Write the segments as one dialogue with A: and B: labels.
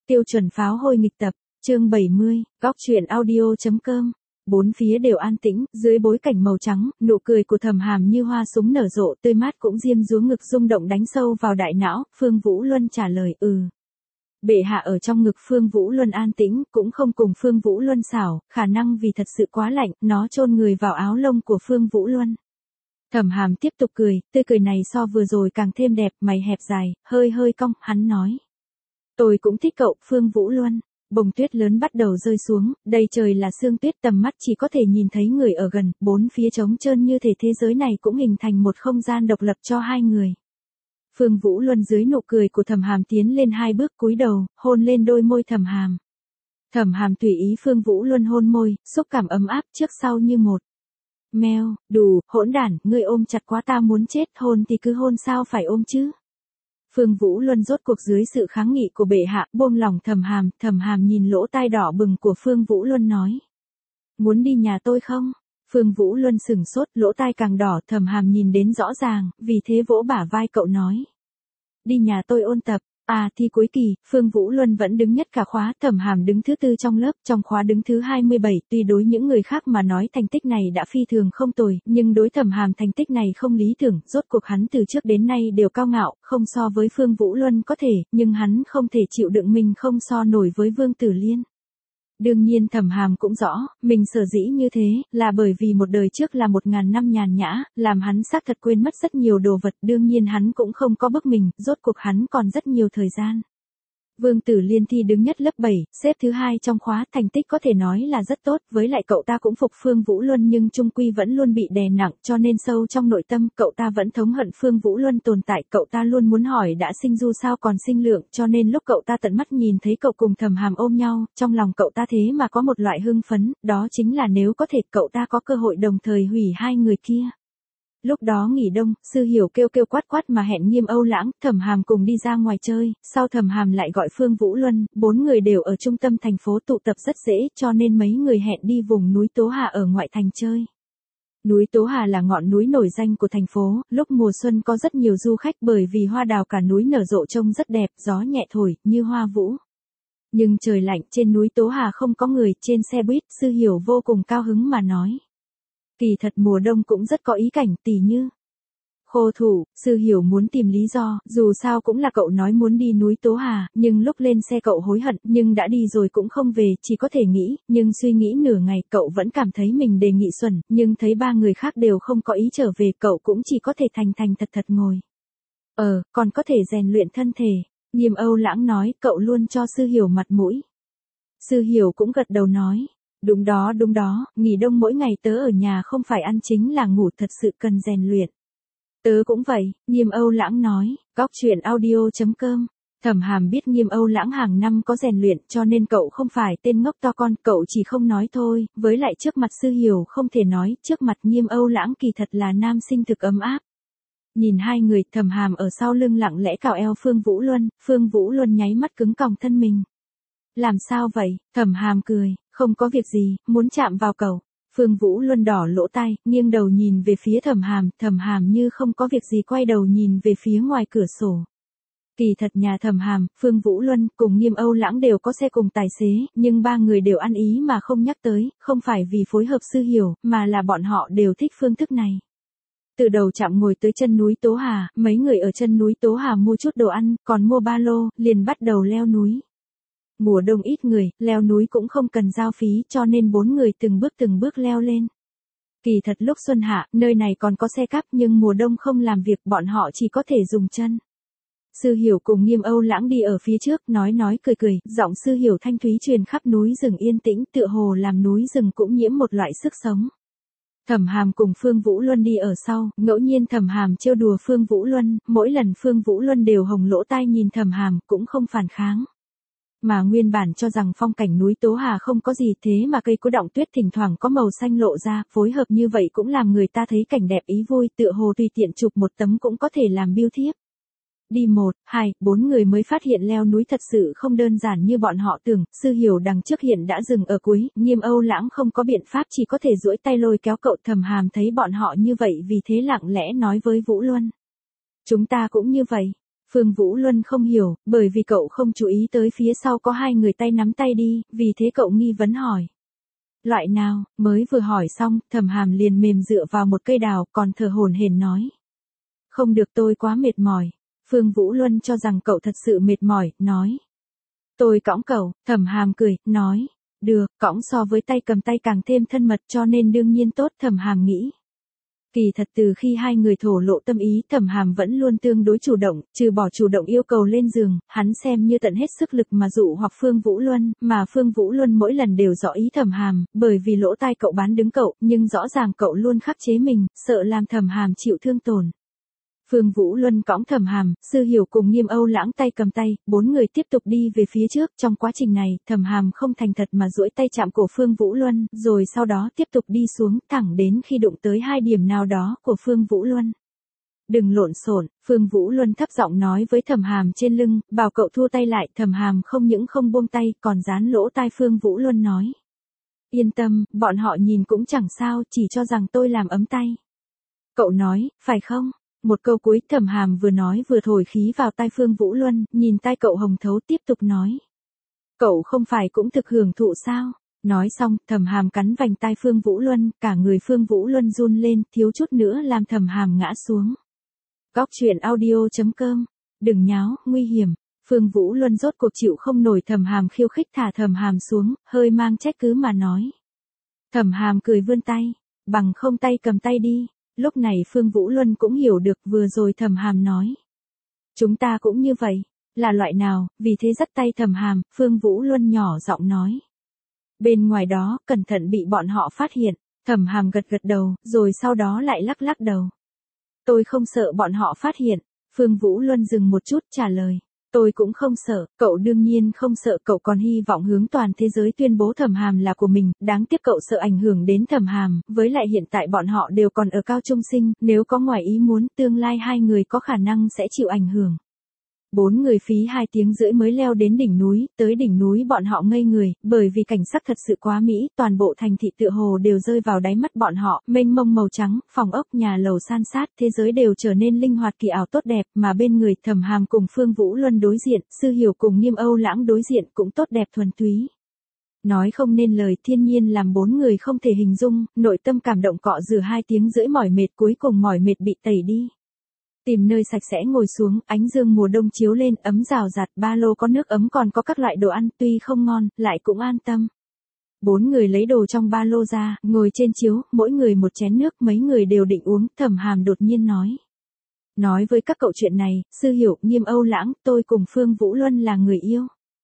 A: Tiêu chuẩn pháo hôi nghịch tập, chương 70, góc truyện audio.com. Bốn phía đều an tĩnh, dưới bối cảnh màu trắng, nụ cười của Thẩm Hàm như hoa súng nở rộ, tươi mát cũng diêm dúa ngực rung động đánh sâu vào đại não. Phương Vũ Luân trả lời Bệ hạ ở trong ngực Phương Vũ Luân an tĩnh, cũng không cùng Phương Vũ Luân xảo, khả năng vì thật sự quá lạnh, nó chôn người vào áo lông của Phương Vũ Luân. Thẩm Hàm tiếp tục cười, tươi cười này so vừa rồi càng thêm đẹp, mày hẹp dài, hơi hơi cong, hắn nói. Tôi cũng thích cậu, Phương Vũ Luân. Bông tuyết lớn bắt đầu rơi xuống, đầy trời là sương tuyết, tầm mắt chỉ có thể nhìn thấy người ở gần, bốn phía trống trơn như thể thế giới này cũng hình thành một không gian độc lập cho hai người. Phương Vũ Luân dưới nụ cười của Thẩm Hàm tiến lên hai bước cúi đầu, hôn lên đôi môi Thẩm Hàm. Thẩm Hàm tùy ý Phương Vũ Luân hôn môi, xúc cảm ấm áp trước sau như một. Mèo, đủ, hỗn đản, ngươi ôm chặt quá ta muốn chết, hôn thì cứ hôn sao phải ôm chứ. Phương Vũ Luân rốt cuộc dưới sự kháng nghị của bệ hạ, buông lòng Thẩm Hàm nhìn lỗ tai đỏ bừng của Phương Vũ Luân nói. Muốn đi nhà tôi không? Phương Vũ Luân sửng sốt, lỗ tai càng đỏ, Thẩm Hàm nhìn đến rõ ràng, vì thế vỗ bả vai cậu nói. Đi nhà tôi ôn tập. Thi cuối kỳ, Phương Vũ Luân vẫn đứng nhất cả khóa, Thẩm Hàm đứng thứ 4 trong lớp, trong khóa đứng thứ 27, tuy đối những người khác mà nói thành tích này đã phi thường không tồi, nhưng đối Thẩm Hàm thành tích này không lý tưởng, rốt cuộc hắn từ trước đến nay đều cao ngạo, không so với Phương Vũ Luân có thể, nhưng hắn không thể chịu đựng mình không so nổi với Vương Tử Liên. Đương nhiên Thẩm Hàm cũng rõ, mình sở dĩ như thế, là bởi vì một đời trước là 1000 năm nhàn nhã, làm hắn xác thật quên mất rất nhiều đồ vật, đương nhiên hắn cũng không có bức mình, rốt cuộc hắn còn rất nhiều thời gian. Vương Tử Liên thi đứng nhất lớp 7, xếp thứ 2 trong khóa, thành tích có thể nói là rất tốt, với lại cậu ta cũng phục Phương Vũ Luân nhưng chung quy vẫn luôn bị đè nặng, cho nên sâu trong nội tâm, cậu ta vẫn thống hận Phương Vũ Luân tồn tại, cậu ta luôn muốn hỏi đã sinh du sao còn sinh lượng, cho nên lúc cậu ta tận mắt nhìn thấy cậu cùng Thẩm Hàm ôm nhau, trong lòng cậu ta thế mà có một loại hưng phấn, đó chính là nếu có thể cậu ta có cơ hội đồng thời hủy hai người kia. Lúc đó nghỉ đông, Sư Hiểu kêu quát quát mà hẹn Nghiêm Âu Lãng, Thẩm Hàm cùng đi ra ngoài chơi, sau Thẩm Hàm lại gọi Phương Vũ Luân, 4 người đều ở trung tâm thành phố tụ tập rất dễ, cho nên mấy người hẹn đi vùng núi Tố Hà ở ngoại thành chơi. Núi Tố Hà là ngọn núi nổi danh của thành phố, lúc mùa xuân có rất nhiều du khách bởi vì hoa đào cả núi nở rộ trông rất đẹp, gió nhẹ thổi, như hoa vũ. Nhưng trời lạnh, trên núi Tố Hà không có người, trên xe buýt, Sư Hiểu vô cùng cao hứng mà nói. Kỳ thật mùa đông cũng rất có ý cảnh, tỉ như khô thủ. Sư Hiểu muốn tìm lý do, dù sao cũng là cậu nói muốn đi núi Tố Hà, nhưng lúc lên xe cậu hối hận, nhưng đã đi rồi cũng không về, chỉ có thể nghĩ, nhưng suy nghĩ nửa ngày cậu vẫn cảm thấy mình đề nghị xuẩn, nhưng thấy 3 người khác đều không có ý trở về, cậu cũng chỉ có thể thành thật ngồi. Còn có thể rèn luyện thân thể. Nghiêm Âu Lãng nói, cậu luôn cho Sư Hiểu mặt mũi. Sư Hiểu cũng gật đầu nói. Đúng đó, nghỉ đông mỗi ngày tớ ở nhà không phải ăn chính là ngủ, thật sự cần rèn luyện. Tớ cũng vậy, Nghiêm Âu Lãng nói, góc truyện audio.com. Thẩm Hàm biết Nghiêm Âu Lãng hàng năm có rèn luyện cho nên cậu không phải tên ngốc to con, cậu chỉ không nói thôi, với lại trước mặt Sư Hiểu không thể nói, trước mặt Nghiêm Âu Lãng kỳ thật là nam sinh thực ấm áp. Nhìn hai người, Thẩm Hàm ở sau lưng lặng lẽ cào eo Phương Vũ Luân nháy mắt cứng còng thân mình. Làm sao vậy? Thẩm Hàm cười. Không có việc gì, muốn chạm vào cậu. Phương Vũ Luân đỏ lỗ tai, nghiêng đầu nhìn về phía Thẩm Hàm như không có việc gì quay đầu nhìn về phía ngoài cửa sổ. Kỳ thật nhà Thẩm Hàm, Phương Vũ Luân cùng Nghiêm Âu Lãng đều có xe cùng tài xế, nhưng 3 người đều ăn ý mà không nhắc tới, không phải vì phối hợp Sư Hiểu, mà là bọn họ đều thích phương thức này. Từ đầu trạm ngồi tới chân núi Tố Hà, mấy người ở chân núi Tố Hà mua chút đồ ăn, còn mua ba lô, liền bắt đầu leo núi. Mùa đông ít người, leo núi cũng không cần giao phí cho nên 4 người từng bước leo lên. Kỳ thật lúc xuân hạ, nơi này còn có xe cắp nhưng mùa đông không làm việc bọn họ chỉ có thể dùng chân. Sư Hiểu cùng Nghiêm Âu Lãng đi ở phía trước, nói cười, giọng Sư Hiểu thanh thúy truyền khắp núi rừng yên tĩnh, tựa hồ làm núi rừng cũng nhiễm một loại sức sống. Thẩm Hàm cùng Phương Vũ Luân đi ở sau, ngẫu nhiên Thẩm Hàm trêu đùa Phương Vũ Luân, mỗi lần Phương Vũ Luân đều hồng lỗ tai nhìn Thẩm Hàm, cũng không phản kháng. Mà nguyên bản cho rằng phong cảnh núi Tố Hà không có gì thế mà cây cối động tuyết thỉnh thoảng có màu xanh lộ ra, phối hợp như vậy cũng làm người ta thấy cảnh đẹp ý vui, tựa hồ tùy tiện chụp một tấm cũng có thể làm biêu thiếp. Đi 1, 2, 4 người mới phát hiện leo núi thật sự không đơn giản như bọn họ tưởng, Sư Hiểu đằng trước hiện đã dừng ở cuối, Nghiêm Âu Lãng không có biện pháp chỉ có thể duỗi tay lôi kéo cậu. Thẩm Hàm thấy bọn họ như vậy vì thế lặng lẽ nói với Vũ Luân. Chúng ta cũng như vậy. Phương Vũ Luân không hiểu, bởi vì cậu không chú ý tới phía sau có hai người tay nắm tay đi, vì thế cậu nghi vấn hỏi. Loại nào, mới vừa hỏi xong, Thẩm Hàm liền mềm dựa vào một cây đào, còn thở hổn hển nói. Không được, tôi quá mệt mỏi. Phương Vũ Luân cho rằng cậu thật sự mệt mỏi, nói. Tôi cõng cậu, Thẩm Hàm cười, nói. Được, cõng so với tay cầm tay càng thêm thân mật cho nên đương nhiên tốt, Thẩm Hàm nghĩ. Kỳ thật từ khi hai người thổ lộ tâm ý, Thẩm Hàm vẫn luôn tương đối chủ động, trừ bỏ chủ động yêu cầu lên giường, hắn xem như tận hết sức lực mà dụ hoặc Phương Vũ Luân, mà Phương Vũ Luân mỗi lần đều rõ ý Thẩm Hàm, bởi vì lỗ tai cậu bán đứng cậu, nhưng rõ ràng cậu luôn khắc chế mình, sợ làm Thẩm Hàm chịu thương tổn. Phương Vũ Luân cõng Thẩm Hàm, Sư Hiểu cùng Nghiêm Âu Lãng tay cầm tay, bốn người tiếp tục đi về phía trước, trong quá trình này, Thẩm Hàm không thành thật mà duỗi tay chạm cổ Phương Vũ Luân, rồi sau đó tiếp tục đi xuống, thẳng đến khi đụng tới hai điểm nào đó của Phương Vũ Luân. Đừng lộn xộn, Phương Vũ Luân thấp giọng nói với Thẩm Hàm trên lưng, bảo cậu thua tay lại, Thẩm Hàm không những không buông tay, còn dán lỗ tai Phương Vũ Luân nói. Yên tâm, bọn họ nhìn cũng chẳng sao, chỉ cho rằng tôi làm ấm tay. Cậu nói, phải không? Một câu cuối, Thẩm Hàm vừa nói vừa thổi khí vào tai Phương Vũ Luân, nhìn tai cậu hồng thấu tiếp tục nói. Cậu không phải cũng thực hưởng thụ sao? Nói xong, Thẩm Hàm cắn vành tai Phương Vũ Luân, cả người Phương Vũ Luân run lên, thiếu chút nữa làm Thẩm Hàm ngã xuống. Góc truyện audio.com. Đừng nháo, nguy hiểm. Phương Vũ Luân rốt cuộc chịu không nổi Thẩm Hàm khiêu khích, thả Thẩm Hàm xuống, hơi mang trách cứ mà nói. Thẩm Hàm cười vươn tay, bằng không tay cầm tay đi. Lúc này Phương Vũ Luân cũng hiểu được vừa rồi Thẩm Hàm nói. Chúng ta cũng như vậy, là loại nào, vì thế dắt tay Thẩm Hàm, Phương Vũ Luân nhỏ giọng nói. Bên ngoài đó, cẩn thận bị bọn họ phát hiện, Thẩm Hàm gật gật đầu, rồi sau đó lại lắc lắc đầu. Tôi không sợ bọn họ phát hiện, Phương Vũ Luân dừng một chút trả lời. Tôi cũng không sợ, cậu đương nhiên không sợ, cậu còn hy vọng hướng toàn thế giới tuyên bố Thẩm Hàm là của mình, đáng tiếc cậu sợ ảnh hưởng đến Thẩm Hàm, với lại hiện tại bọn họ đều còn ở cao trung sinh, nếu có ngoài ý muốn, tương lai hai người có khả năng sẽ chịu ảnh hưởng. Bốn người phí 2 tiếng rưỡi mới leo đến đỉnh núi, tới đỉnh núi bọn họ ngây người, bởi vì cảnh sắc thật sự quá mỹ, toàn bộ thành thị tựa hồ đều rơi vào đáy mắt bọn họ, mênh mông màu trắng, phòng ốc, nhà lầu san sát, thế giới đều trở nên linh hoạt kỳ ảo tốt đẹp, mà bên người Thẩm Hàm cùng Phương Vũ Luân đối diện, Sư Hiểu cùng Nghiêm Âu Lãng đối diện cũng tốt đẹp thuần túy. Nói không nên lời, thiên nhiên làm bốn người không thể hình dung, nội tâm cảm động cọ rửa 2 tiếng rưỡi mỏi mệt, cuối cùng mỏi mệt bị tẩy đi. Tìm nơi sạch sẽ ngồi xuống, ánh dương mùa đông chiếu lên, ấm rào rạt, ba lô có nước ấm, còn có các loại đồ ăn, tuy không ngon, lại cũng an tâm. Bốn người lấy đồ trong ba lô ra, ngồi trên chiếu, mỗi người một chén nước, mấy người đều định uống, Thẩm Hàm đột nhiên nói. Nói với các cậu chuyện này, Sư Hiểu, Nghiêm Âu Lãng, tôi cùng Phương Vũ Luân là người yêu.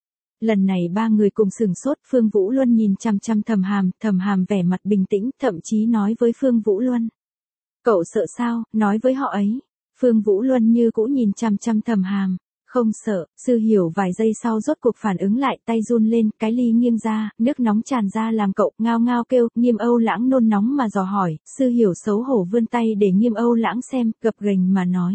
A: Lần này ba người cùng sửng sốt, Phương Vũ Luân nhìn chăm chăm Thẩm Hàm vẻ mặt bình tĩnh, thậm chí nói với Phương Vũ Luân. Cậu sợ sao, nói với họ ấy. Phương Vũ Luân như cũ nhìn chăm chăm Thẩm Hàm. Không sợ, Sư Hiểu vài giây sau rốt cuộc phản ứng lại, tay run lên, cái ly nghiêng ra, nước nóng tràn ra làm cậu ngao ngao kêu, Nghiêm Âu Lãng nôn nóng mà dò hỏi, Sư Hiểu xấu hổ vươn tay để Nghiêm Âu Lãng xem, gập ghềnh mà nói.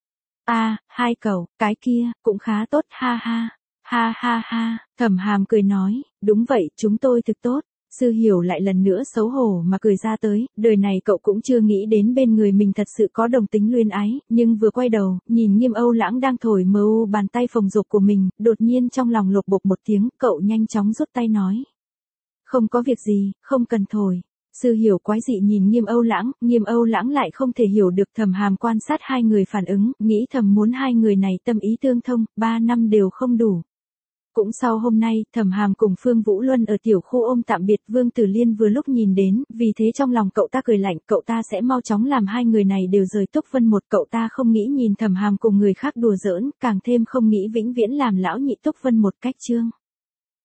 A: Hai cậu, cái kia, cũng khá tốt, ha ha. Ha ha ha, Thẩm Hàm cười nói, đúng vậy, chúng tôi thực tốt. Sư Hiểu lại lần nữa xấu hổ mà cười ra tới, đời này cậu cũng chưa nghĩ đến bên người mình thật sự có đồng tính luyến ái, nhưng vừa quay đầu, nhìn Nghiêm Âu Lãng đang thổi mờ u bàn tay phồng rộp của mình, đột nhiên trong lòng lột bột một tiếng, cậu nhanh chóng rút tay nói. Không có việc gì, không cần thổi. Sư Hiểu quái dị nhìn Nghiêm Âu Lãng lại không thể hiểu được. Thẩm Hàm quan sát hai người phản ứng, nghĩ thầm muốn hai người này tâm ý tương thông, 3 năm đều không đủ. Cũng sau hôm nay, Thẩm Hàm cùng Phương Vũ Luân ở tiểu khu ôm tạm biệt, Vương Tử Liên vừa lúc nhìn đến, vì thế trong lòng cậu ta cười lạnh, cậu ta sẽ mau chóng làm hai người này đều rời Túc Vân một, cậu ta không nghĩ nhìn Thẩm Hàm cùng người khác đùa giỡn, càng thêm không nghĩ vĩnh viễn làm lão nhị Túc Vân một cách trương.